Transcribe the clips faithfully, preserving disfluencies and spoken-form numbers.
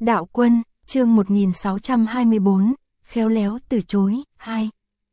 Đạo Quân, chương một nghìn sáu trăm hai mươi bốn, khéo léo từ chối, hai.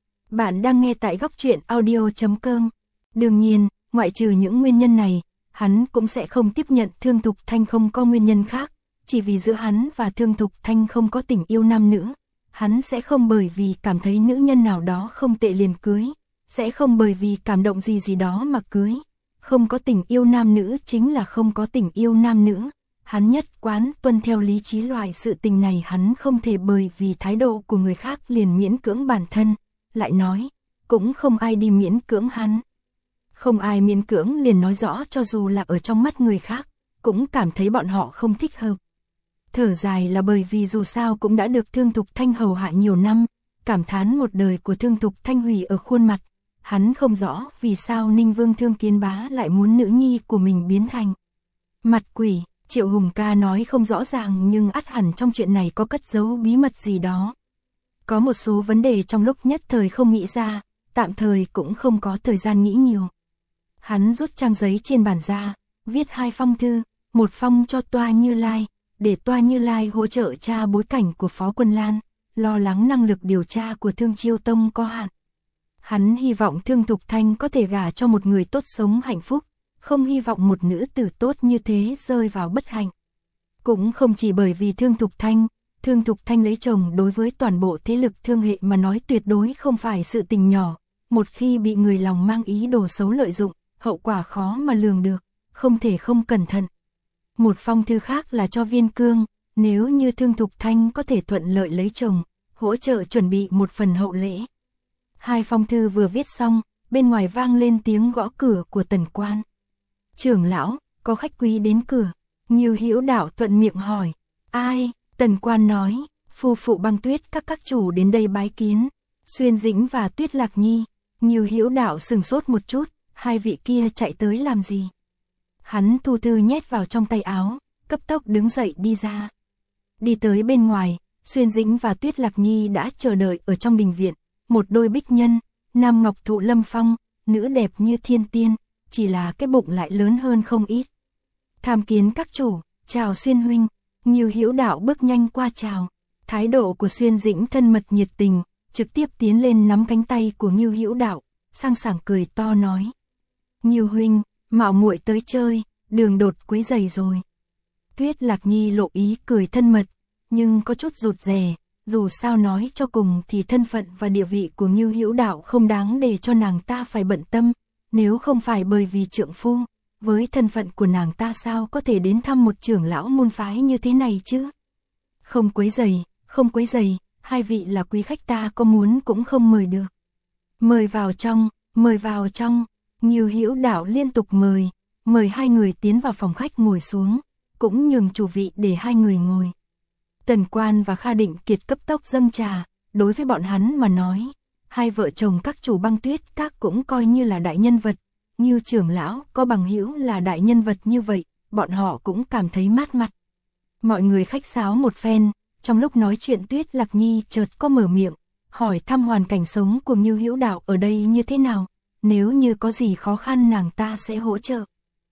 Bạn đang nghe tại góc truyện audio chấm com. Đương nhiên, ngoại trừ những nguyên nhân này, hắn cũng sẽ không tiếp nhận Thương Thục Thanh không có nguyên nhân khác, chỉ vì giữa hắn và Thương Thục Thanh không có tình yêu nam nữ. Hắn sẽ không bởi vì cảm thấy nữ nhân nào đó không tệ liền cưới, sẽ không bởi vì cảm động gì gì đó mà cưới. Không có tình yêu nam nữ chính là không có tình yêu nam nữ. Hắn nhất quán tuân theo lý trí, loại sự tình này hắn không thể bởi vì thái độ của người khác liền miễn cưỡng bản thân. Lại nói, cũng không ai đi miễn cưỡng hắn. Không ai miễn cưỡng liền nói rõ cho dù là ở trong mắt người khác, cũng cảm thấy bọn họ không thích hợp. Thở dài là bởi vì dù sao cũng đã được Thương Thục Thanh hầu hạ nhiều năm, cảm thán một đời của Thương Thục Thanh hủy ở khuôn mặt. Hắn không rõ vì sao Ninh Vương Thương Kiến Bá lại muốn nữ nhi của mình biến thành mặt quỷ. Triệu Hùng ca nói không rõ ràng nhưng ắt hẳn trong chuyện này có cất giấu bí mật gì đó. Có một số vấn đề trong lúc nhất thời không nghĩ ra, tạm thời cũng không có thời gian nghĩ nhiều. Hắn rút trang giấy trên bàn ra, viết hai phong thư, một phong cho Toa Như Lai, để Toa Như Lai hỗ trợ tra bối cảnh của Phó Quân Lan, lo lắng năng lực điều tra của Thương Chiêu Tông có hạn. Hắn hy vọng Thương Thục Thanh có thể gả cho một người tốt sống hạnh phúc, không hy vọng một nữ tử tốt như thế rơi vào bất hạnh. Cũng không chỉ bởi vì Thương Thục Thanh, Thương Thục Thanh lấy chồng đối với toàn bộ thế lực thương hệ mà nói tuyệt đối không phải sự tình nhỏ, một khi bị người lòng mang ý đồ xấu lợi dụng, hậu quả khó mà lường được, không thể không cẩn thận. Một phong thư khác là cho Viên Cương, nếu như Thương Thục Thanh có thể thuận lợi lấy chồng, hỗ trợ chuẩn bị một phần hậu lễ. Hai phong thư vừa viết xong, bên ngoài vang lên tiếng gõ cửa của Tần Quan. Trưởng lão, có khách quý đến cửa. Ngưu Hữu Đạo thuận miệng hỏi. Ai? Tần Quan nói, phu phụ Băng Tuyết các các chủ đến đây bái kiến. Xuyên Dĩnh và Tuyết Lạc Nhi. Ngưu Hữu Đạo sừng sốt một chút, hai vị kia chạy tới làm gì? Hắn thu thư nhét vào trong tay áo, cấp tốc đứng dậy đi ra. Đi tới bên ngoài, Xuyên Dĩnh và Tuyết Lạc Nhi đã chờ đợi ở trong đình viện. Một đôi bích nhân, nam ngọc thụ lâm phong, nữ đẹp như thiên tiên, chỉ là cái bụng lại lớn hơn không ít. Tham kiến các chủ, chào Xuyên huynh. Ngưu Hữu Đạo bước nhanh qua chào. Thái độ của Xuyên Dĩnh thân mật nhiệt tình, trực tiếp tiến lên nắm cánh tay của Ngưu Hữu Đạo, sang sảng cười to nói: Ngưu huynh, mạo muội tới chơi, đường đột quấy rầy rồi. Tuyết Lạc Nhi lộ ý cười thân mật, nhưng có chút rụt rè. Dù sao nói cho cùng thì thân phận và địa vị của Ngưu Hữu Đạo không đáng để cho nàng ta phải bận tâm, nếu không phải bởi vì trượng phu, với thân phận của nàng ta sao có thể đến thăm một trưởng lão môn phái như thế này chứ? Không quấy rầy, không quấy rầy, hai vị là quý khách ta có muốn cũng không mời được. Mời vào trong, mời vào trong. Ngưu Hữu Đạo liên tục mời, mời hai người tiến vào phòng khách ngồi xuống, cũng nhường chủ vị để hai người ngồi. Tần Quan và Kha Định Kiệt cấp tốc dâng trà, đối với bọn hắn mà nói, hai vợ chồng các chủ Băng Tuyết các cũng coi như là đại nhân vật, như trưởng lão có bằng hữu là đại nhân vật như vậy, bọn họ cũng cảm thấy mát mặt. Mọi người khách sáo một phen, trong lúc nói chuyện Tuyết Lạc Nhi chợt có mở miệng, hỏi thăm hoàn cảnh sống của Ngưu Hữu Đạo ở đây như thế nào, nếu như có gì khó khăn nàng ta sẽ hỗ trợ.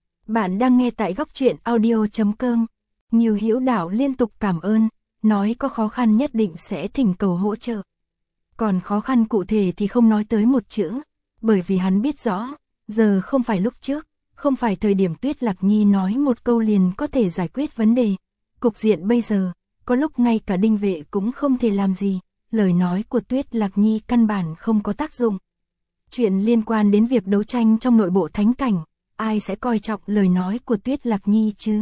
Bạn đang nghe tại góc truyện audio chấm com. Ngưu Hữu Đạo liên tục cảm ơn, nói có khó khăn nhất định sẽ thỉnh cầu hỗ trợ. Còn khó khăn cụ thể thì không nói tới một chữ, bởi vì hắn biết rõ, giờ không phải lúc trước, không phải thời điểm Tuyết Lạc Nhi nói một câu liền có thể giải quyết vấn đề. Cục diện bây giờ, có lúc ngay cả Đinh Vệ cũng không thể làm gì, lời nói của Tuyết Lạc Nhi căn bản không có tác dụng. Chuyện liên quan đến việc đấu tranh trong nội bộ thánh cảnh, ai sẽ coi trọng lời nói của Tuyết Lạc Nhi chứ?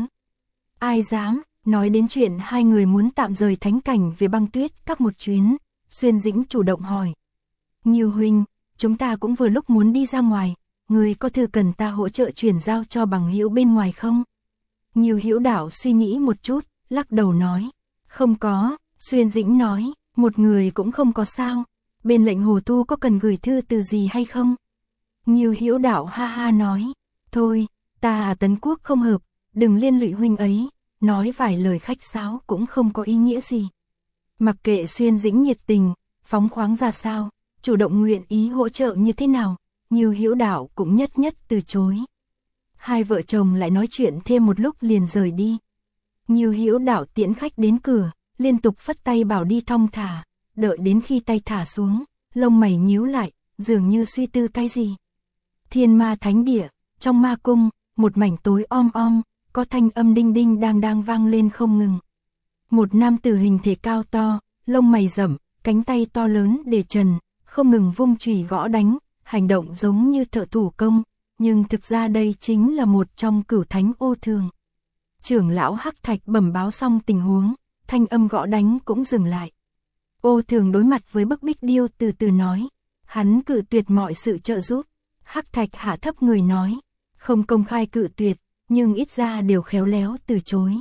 Ai dám? Nói đến chuyện hai người muốn tạm rời thánh cảnh về Băng Tuyết các một chuyến, Xuyên Dĩnh chủ động hỏi. Ngưu huynh, chúng ta cũng vừa lúc muốn đi ra ngoài, người có thư cần ta hỗ trợ chuyển giao cho bằng hữu bên ngoài không? Ngưu Hữu Đạo suy nghĩ một chút, lắc đầu nói. Không có. Xuyên Dĩnh nói, một người cũng không có sao. Bên lệnh Hồ Tu có cần gửi thư từ gì hay không? Ngưu Hữu Đạo ha ha nói. Thôi, ta à Tấn Quốc không hợp, đừng liên lụy huynh ấy. Nói vài lời khách sáo cũng không có ý nghĩa gì. Mặc kệ Xuyên Dĩnh nhiệt tình, phóng khoáng ra sao, chủ động nguyện ý hỗ trợ như thế nào, Ngưu Hữu Đạo cũng nhất nhất từ chối. Hai vợ chồng lại nói chuyện thêm một lúc liền rời đi. Ngưu Hữu Đạo tiễn khách đến cửa, liên tục phất tay bảo đi thong thả, đợi đến khi tay thả xuống, lông mày nhíu lại, dường như suy tư cái gì. Thiên Ma Thánh Địa, trong ma cung, một mảnh tối om om, có thanh âm đinh đinh đang đang vang lên không ngừng. Một nam tử hình thể cao to, lông mày rậm, cánh tay to lớn để trần, không ngừng vung chùy gõ đánh, hành động giống như thợ thủ công, nhưng thực ra đây chính là một trong cửu thánh Ô Thường. Trưởng lão Hắc Thạch bẩm báo xong tình huống, thanh âm gõ đánh cũng dừng lại. Ô Thường đối mặt với bức bích điêu từ từ nói, hắn cự tuyệt mọi sự trợ giúp. Hắc Thạch hạ thấp người nói, không công khai cự tuyệt, nhưng ít ra đều khéo léo từ chối.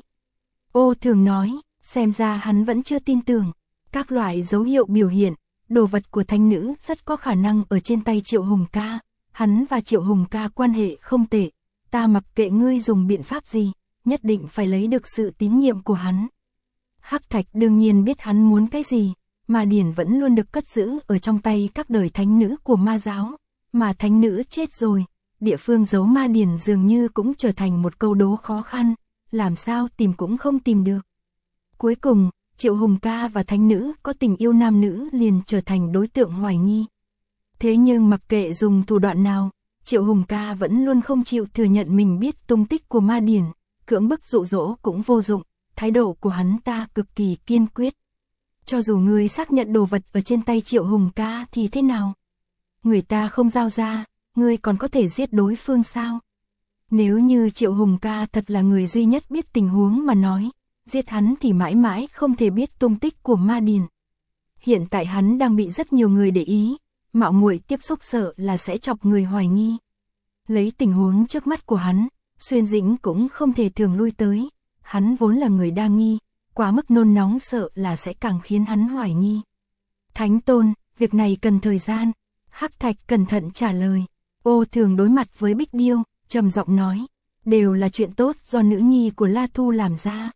Ô Thường nói, xem ra hắn vẫn chưa tin tưởng, các loại dấu hiệu biểu hiện, đồ vật của thánh nữ rất có khả năng ở trên tay Triệu Hùng ca, hắn và Triệu Hùng ca quan hệ không tệ, ta mặc kệ ngươi dùng biện pháp gì, nhất định phải lấy được sự tín nhiệm của hắn. Hắc Thạch đương nhiên biết hắn muốn cái gì, Ma Điển vẫn luôn được cất giữ ở trong tay các đời thánh nữ của ma giáo, mà thánh nữ chết rồi, địa phương giấu Ma Điển dường như cũng trở thành một câu đố khó khăn, làm sao tìm cũng không tìm được. Cuối cùng, Triệu Hùng ca và thánh nữ có tình yêu nam nữ liền trở thành đối tượng hoài nghi. Thế nhưng mặc kệ dùng thủ đoạn nào, Triệu Hùng ca vẫn luôn không chịu thừa nhận mình biết tung tích của Ma Điển, cưỡng bức dụ dỗ cũng vô dụng, thái độ của hắn ta cực kỳ kiên quyết. Cho dù người xác nhận đồ vật ở trên tay Triệu Hùng ca thì thế nào? Người ta không giao ra, ngươi còn có thể giết đối phương sao? Nếu như Triệu Hùng ca thật là người duy nhất biết tình huống mà nói, giết hắn thì mãi mãi không thể biết tung tích của Ma Điển. Hiện tại hắn đang bị rất nhiều người để ý, mạo muội tiếp xúc sợ là sẽ chọc người hoài nghi. Lấy tình huống trước mắt của hắn, Xuyên Dĩnh cũng không thể thường lui tới, hắn vốn là người đa nghi, quá mức nôn nóng sợ là sẽ càng khiến hắn hoài nghi. Thánh Tôn, việc này cần thời gian. Hắc Thạch cẩn thận trả lời. Ô Thường đối mặt với Bích Điêu, trầm giọng nói, đều là chuyện tốt do nữ nhi của La Thu làm ra.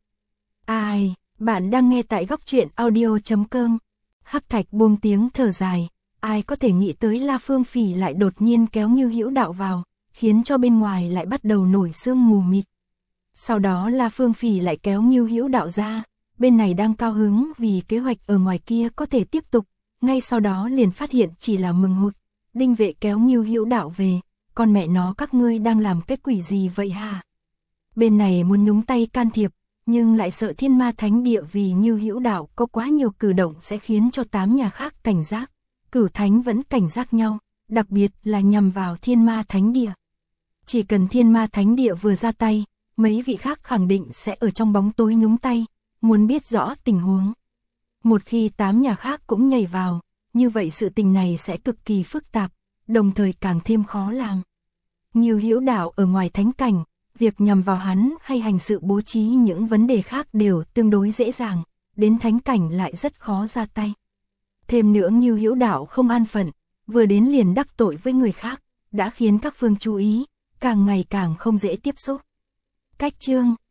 Ai, bạn đang nghe tại góc truyện audio chấm com. Hắc Thạch buông tiếng thở dài, ai có thể nghĩ tới La Phương Phỉ lại đột nhiên kéo Ngưu Hữu Đạo vào, khiến cho bên ngoài lại bắt đầu nổi sương mù mịt. Sau đó La Phương Phỉ lại kéo Ngưu Hữu Đạo ra, bên này đang cao hứng vì kế hoạch ở ngoài kia có thể tiếp tục, ngay sau đó liền phát hiện chỉ là mừng hụt. Đinh Vệ kéo Ngưu Hữu Đạo về, con mẹ nó các ngươi đang làm cái quỷ gì vậy hả? Bên này muốn nhúng tay can thiệp, nhưng lại sợ Thiên Ma Thánh Địa vì Ngưu Hữu Đạo có quá nhiều cử động sẽ khiến cho tám nhà khác cảnh giác. Cửu Thánh vẫn cảnh giác nhau, đặc biệt là nhằm vào Thiên Ma Thánh Địa. Chỉ cần Thiên Ma Thánh Địa vừa ra tay, mấy vị khác khẳng định sẽ ở trong bóng tối nhúng tay, muốn biết rõ tình huống. Một khi tám nhà khác cũng nhảy vào, như vậy sự tình này sẽ cực kỳ phức tạp, đồng thời càng thêm khó làm. Ngưu Hữu Đạo ở ngoài thánh cảnh, việc nhằm vào hắn hay hành sự bố trí những vấn đề khác đều tương đối dễ dàng, đến thánh cảnh lại rất khó ra tay. Thêm nữa Ngưu Hữu Đạo không an phận, vừa đến liền đắc tội với người khác, đã khiến các phương chú ý, càng ngày càng không dễ tiếp xúc. Cách chương